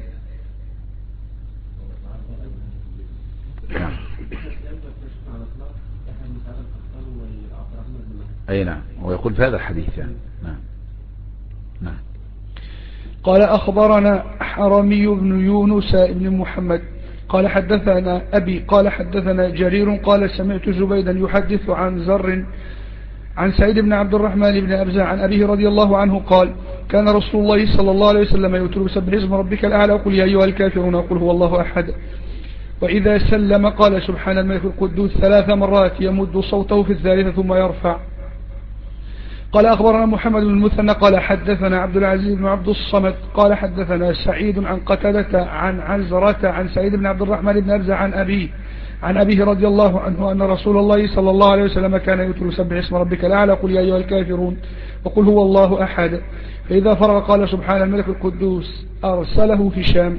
أي نعم ويقول في هذا الحديث يعني نعم نعم. قال أخبرنا حرمي بن يونس بن محمد قال حدثنا أبي قال حدثنا جرير قال سمعت زبيدا يحدث عن زر عن سعيد بن عبد الرحمن بن أبزة عن أبيه رضي الله عنه قال كان رسول الله صلى الله عليه وسلم يوتر بسبح اسم ربك الأعلى وقل يا أيها الكافرون وقل هو الله أحد، وإذا سلم قال سبحان الملك القدوس 3 مرات يمد صوته في 3 ثم يرفع. قال أخبرنا محمد بن المثنى قال حدثنا عبد العزيز بن عبد الصمد قال حدثنا سعيد عن قتادة عن عزرة عن سعيد بن عبد الرحمن بن أبزة عن أبيه رضي الله عنه أن رسول الله صلى الله عليه وسلم كان يوتر بسبح اسم ربك الأعلى قل يا أيها الكافرون وقل هو الله أحد، فإذا فرغ قال سبحان الملك القدوس. أرسله هشام.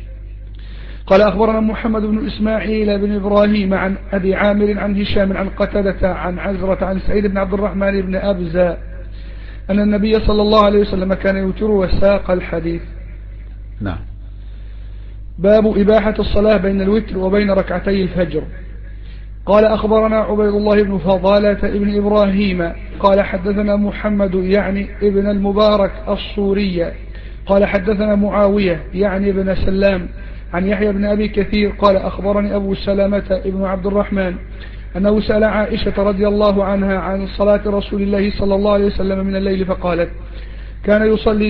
قال أخبرنا محمد بن إسماعيل بن إبراهيم عن أبي عامر عن هشام عن قتادة عن عزرة عن سعيد بن عبد الرحمن بن أبزة أن النبي صلى الله عليه وسلم كان يوتر وساق الحديث. نعم. باب إباحة الصلاة بين الوتر وبين ركعتي الفجر. قال أخبرنا عبيد الله بن فضالة ابن إبراهيم قال حدثنا محمد يعني ابن المبارك الصوري قال حدثنا معاوية يعني ابن سلام عن يحيى بن أبي كثير قال أخبرني أبو سلامة ابن عبد الرحمن أنه سأل عائشة رضي الله عنها عن صلاة رسول الله صلى الله عليه وسلم من الليل فقالت كان يصلي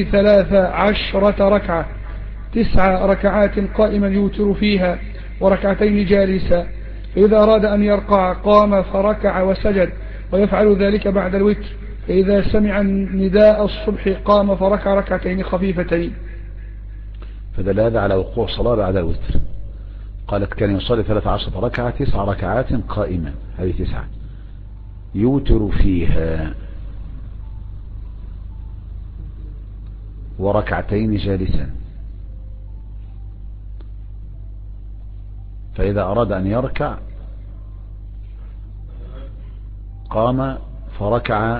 13 ركعة 9 ركعات قائما يوتر فيها وركعتين جالسا، فإذا أراد أن يرقع قام فركع وسجد ويفعل ذلك بعد الوتر، فإذا سمع نداء الصبح قام فركع ركعتين خفيفتين. فدل هذا على وقوع صلاة بعد الوتر. قالت كان يصلي 13 ركعة 9 ركعات قائما، هذه 9 يوتر فيها وركعتين جالسا، فإذا أراد أن يركع قام فركع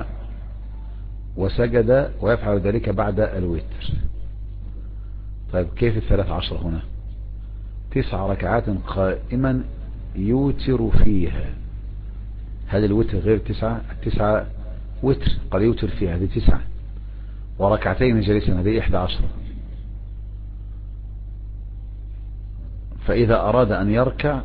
وسجد ويفعل ذلك بعد الوتر. طيب كيف 13 هنا؟ 9 ركعات قائما يوتر فيها، هذا الوتر غير 9 وتر قال يوتر فيها، هذه 9 وركعتين جالسا هذه 11. فإذا أراد أن يركع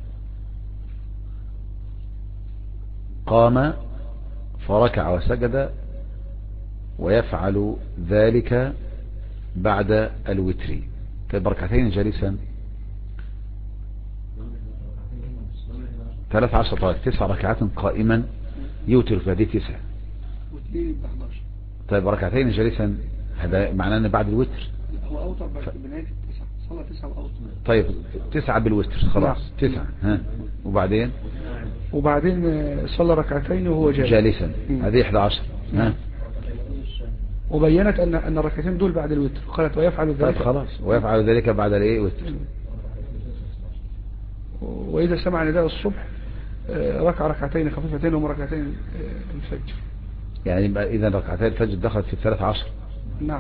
قام فركع وسجد ويفعل ذلك بعد الوتر. طيب ركعتين جالسا 13. طيب 9 ركعات قائما يوتر في هذه 9. طيب ركعتين جالسا هذا معناه أن بعد الوتر هو أوتر بنهاية 9 صلى 9 وأوتر. طيب 9 بالوتر خلاص 9 ها وبعدين وبعدين صلى ركعتين وهو جالسا. هذه 11. وبينت أن الركعتين دول بعد الوتر، قالت ويفعل ذلك. طيب خلاص، ويفعل ذلك بعد الايه وتر. وإذا سمع نداء الصبح ركع ركعتين خفيفتين ومركعتين الفجر. يعني إذا ركعتين الفجر دخلت في 13. نعم.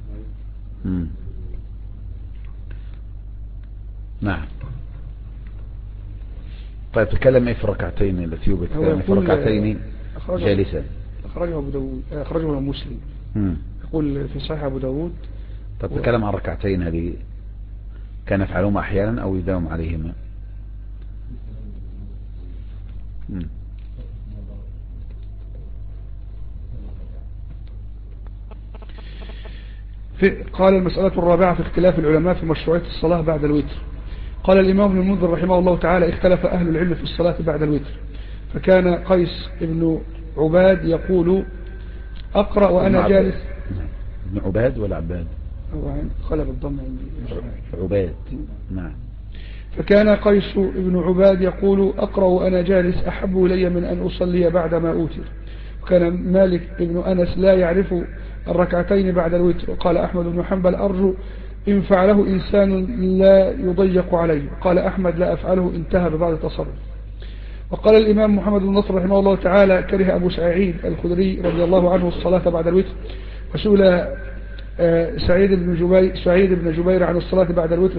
نعم. طيب تكلم ايه في الركعتين التي يوجد في الركعتين جالسا؟ أخرجه أبو داود، أخرجه مسلم. يقول في صحيح أبو داود. طب تكلم عن الركعتين هذه كان يفعلهما أحيانا أو يداوم عليهما؟ قال المسألة الرابعة في اختلاف العلماء في مشروعية الصلاة بعد الوتر. قال الإمام ابن المنذر رحمه الله تعالى اختلف أهل العلم في الصلاة بعد الوتر، فكان قيس ابن عباد يقول أقرأ وأنا جالس. ابن عباد ولا عباد؟ قلب الضم عباد. نعم. فكان قيس ابن عباد يقول أقرأ وأنا جالس أحب إلي من أن أصلي بعد ما أوتر. وكان مالك ابن أنس لا يعرف الركعتين بعد الوتر. وقال أحمد بن حنبل أرجو إن فعله إنسان لا يضيق عليه. قال أحمد لا أفعله، انتهى ببعض تصرف. وقال الإمام محمد بن نصر رحمه الله تعالى كره أبو سعيد الخدري رضي الله عنه الصلاة بعد الوتر، وسئل سعيد بن جبير عن الصلاة بعد الوتر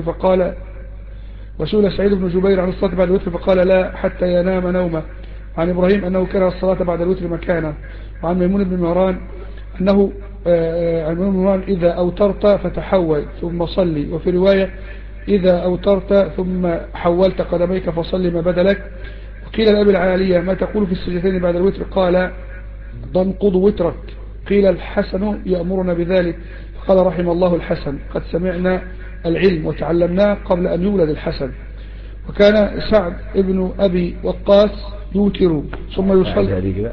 فقال لا حتى ينام نومه. عن إبراهيم أنه كره الصلاة بعد الوتر مكانه. وعن ميمون بن مهران أنه إذا أوترت فتحول ثم صلي، وفي رواية إذا أوترت ثم حولت قدميك فصلي ما بدلك. وقيل لأبي العالية ما تقول في السجدتين بعد الوتر؟ قال تنقض وترك. قيل الحسن يأمرنا بذلك، قال رحم الله الحسن قد سمعنا العلم وتعلمناه قبل أن يولد الحسن. وكان سعد ابن أبي وقاص يوتر ثم يصلي.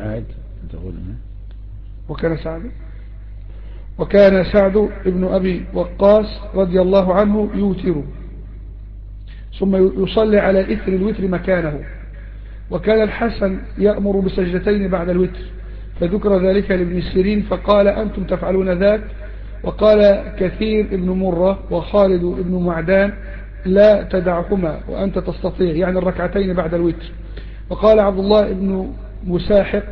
وكان سعد ابن أبي وقاص رضي الله عنه يوتر ثم يصلي على إثر الوتر مكانه. وكان الحسن يأمر بسجدتين بعد الوتر، فذكر ذلك لابن سيرين فقال أنتم تفعلون ذاك. وقال كثير ابن مرة وخالد ابن معدان لا تدعهما وأنت تستطيع، يعني الركعتين بعد الوتر. وقال عبد الله ابن مساحق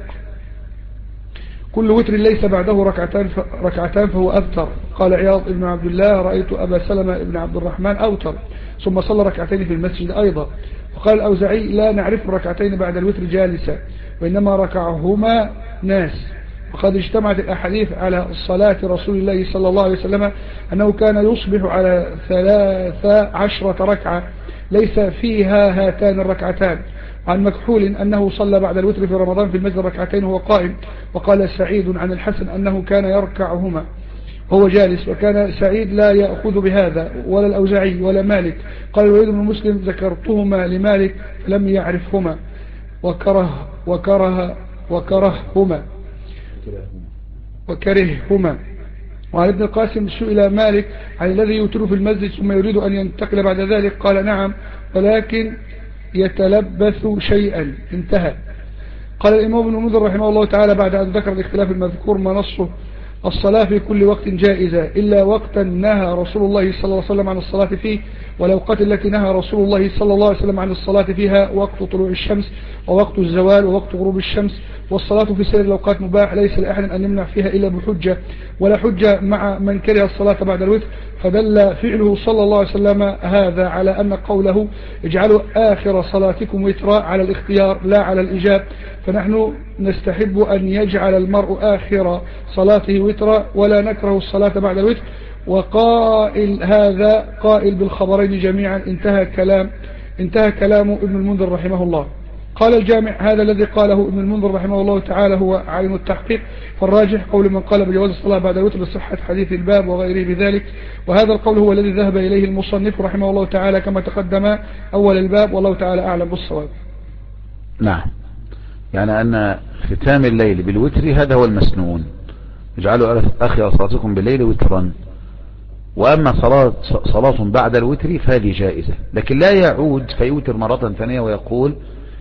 كل وتر ليس بعده ركعتان فهو أبتر. قال عياض ابن عبد الله رأيت أبا سلمة ابن عبد الرحمن أوتر ثم صلى ركعتين في المسجد أيضا. وقال الأوزعي لا نعرف الركعتين بعد الوتر جالسا، وإنما ركعهما ناس. وقد اجتمعت الأحاديث على صلاة رسول الله صلى الله عليه وسلم أنه كان يصبح على 13 ركعة ليس فيها هاتان الركعتان. عن مكحول أنه صلى بعد الوتر في رمضان في المسجد ركعتين وهو قائم. وقال سعيد عن الحسن أنه كان يركعهما هو جالس، وكان سعيد لا يأخذ بهذا ولا الأوزاعي ولا مالك. قال الوليد بن مسلم ذكرتهما لمالك فلم يعرفهما وكرههما. وعن ابن القاسم سئل مالك عن الذي يوتر في المسجد ثم يريد أن ينتقل بعد ذلك، قال نعم ولكن يتلبث شيئا، انتهى. قال الإمام ابن المنذر رحمه الله تعالى بعد أن ذكر الاختلاف المذكور ما نصه الصلاة في كل وقت جائزة إلا وقتا نهى رسول الله صلى الله عليه وسلم عن الصلاة فيه، والأوقات التي نهى رسول الله صلى الله عليه وسلم عن الصلاة فيها وقت طلوع الشمس ووقت الزوال ووقت غروب الشمس. والصلاة في سائر الأوقات مباح ليس لأحد أن يمنع فيها إلا بحجة، ولا حجة مع من كره الصلاة بعد الوتر. فدل فعله صلى الله عليه وسلم هذا على أن قوله اجعلوا آخر صلاتكم وترا على الاختيار لا على الإجاب. فنحن نستحب أن يجعل المرء آخر صلاته وترا ولا نكره الصلاة بعد الوتر. وقائل هذا قائل بالخبرين جميعا. انتهى كلام ابن المنذر رحمه الله. قال الجامع هذا الذي قاله ابن المنذر رحمه الله تعالى هو عين التحقيق، فالراجح قول من قال بجواز الصلاة بعد الوتر لصحة حديث الباب وغيره بذلك، وهذا القول هو الذي ذهب إليه المصنف رحمه الله تعالى كما تقدم أول الباب، والله تعالى أعلم بالصواب. نعم، يعني أن ختام الليل بالوتر هذا هو المسنون، اجعلوا آخر صلاتكم بالليل وترا. وأما صلاة بعد الوتر فهذه جائزة، لكن لا يعود فيوتر مرة ثانية ويقول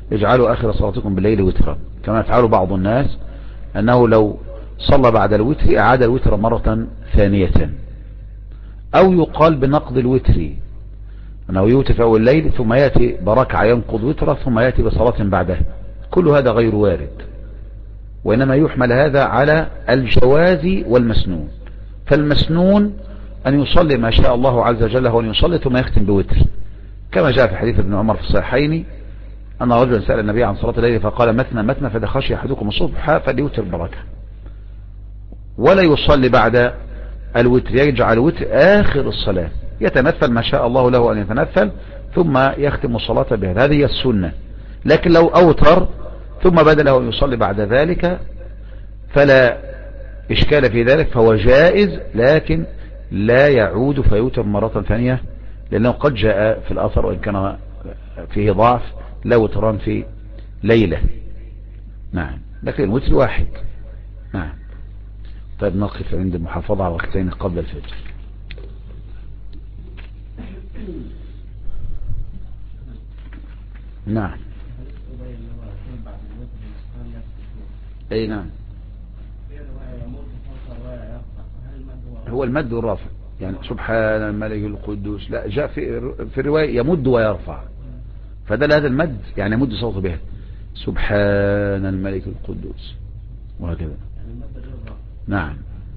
اجعلوا آخر صلاتكم بالليل وترا، كما يفعل بعض الناس أنه لو صلى بعد الوتر أعاد الوتر مرة ثانية، أو يقال بنقض الوتر أنه يوتر في أول الليل ثم يأتي بركعة ينقض وترا ثم يأتي بصلاة بعدها. كل هذا غير وارد، وإنما يحمل هذا على الجواز والمسنون. فالمسنون أن يصلي ما شاء الله عز وجل هو أن يصلي ثم يختم بوتر، كما جاء في حديث ابن عمر في الصحيحين أن رجلا سأل النبي عن صلاة الليل فقال مثنى مثنى فإذا خشي أحدكم الصبح فليوتر بركة، ولا يصلي بعد الوتر، يجعل الوتر آخر الصلاة، يتنفل ما شاء الله له أن يتنفل ثم يختم الصلاة بهذا، هذه هي السنة. لكن لو أوتر ثم بدأ له أن يصلي بعد ذلك فلا إشكال في ذلك، فهو جائز، لكن لا يعود فيوتر مرة ثانية، لأنه قد جاء في الأثر وإن كان فيه ضعف لا وتران في ليلة. نعم، لكن الوتر واحد. نعم. طيب نقف عند المحافظة على وقتين قبل الفجر. نعم. اي نعم، هو المد والرفع، يعني سبحان الملك القدوس، لا جاء في الرواية يمد ويرفع، فدل هذا المد يعني يمد صوته بها سبحان الملك القدوس وهكذا. نعم.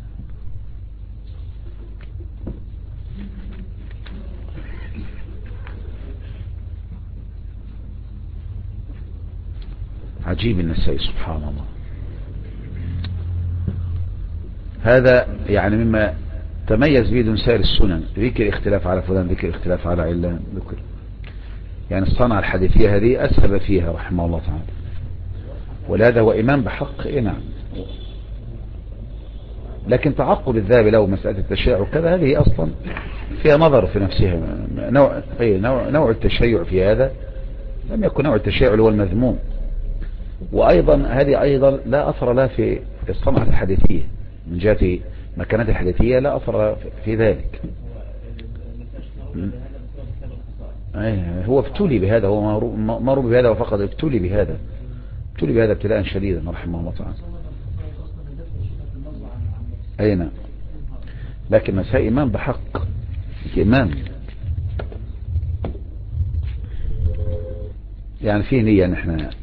عجيب النسائي سبحان الله، هذا يعني مما تميز به دون سائر السنن، ذكر اختلاف على فلان، ذكر اختلاف على علان، ذكر يعني الصنعة الحديثية هذه أسهب فيها رحمه الله تعالى، ولهذا هو إمام بحق. إيه نعم، لكن تعقب الذهب له مسألة التشيع كذا هذه أصلا فيها نظر في نفسها، نوع التشيع في هذا لم يكن نوع التشيع اللي هو المذموم، وأيضا هذه أيضا لا أثر لها في الصنعة الحديثية من جهة مكانات الحديثية، لا أثر في ذلك. هو ابتلي بهذا، هو مر بهذا وفقد ابتلي بهذا ابتلاء شديدا رحمه الله تعالى. أي نعم، لكن مساء إمام بحق، إمام يعني فيه نية ان احنا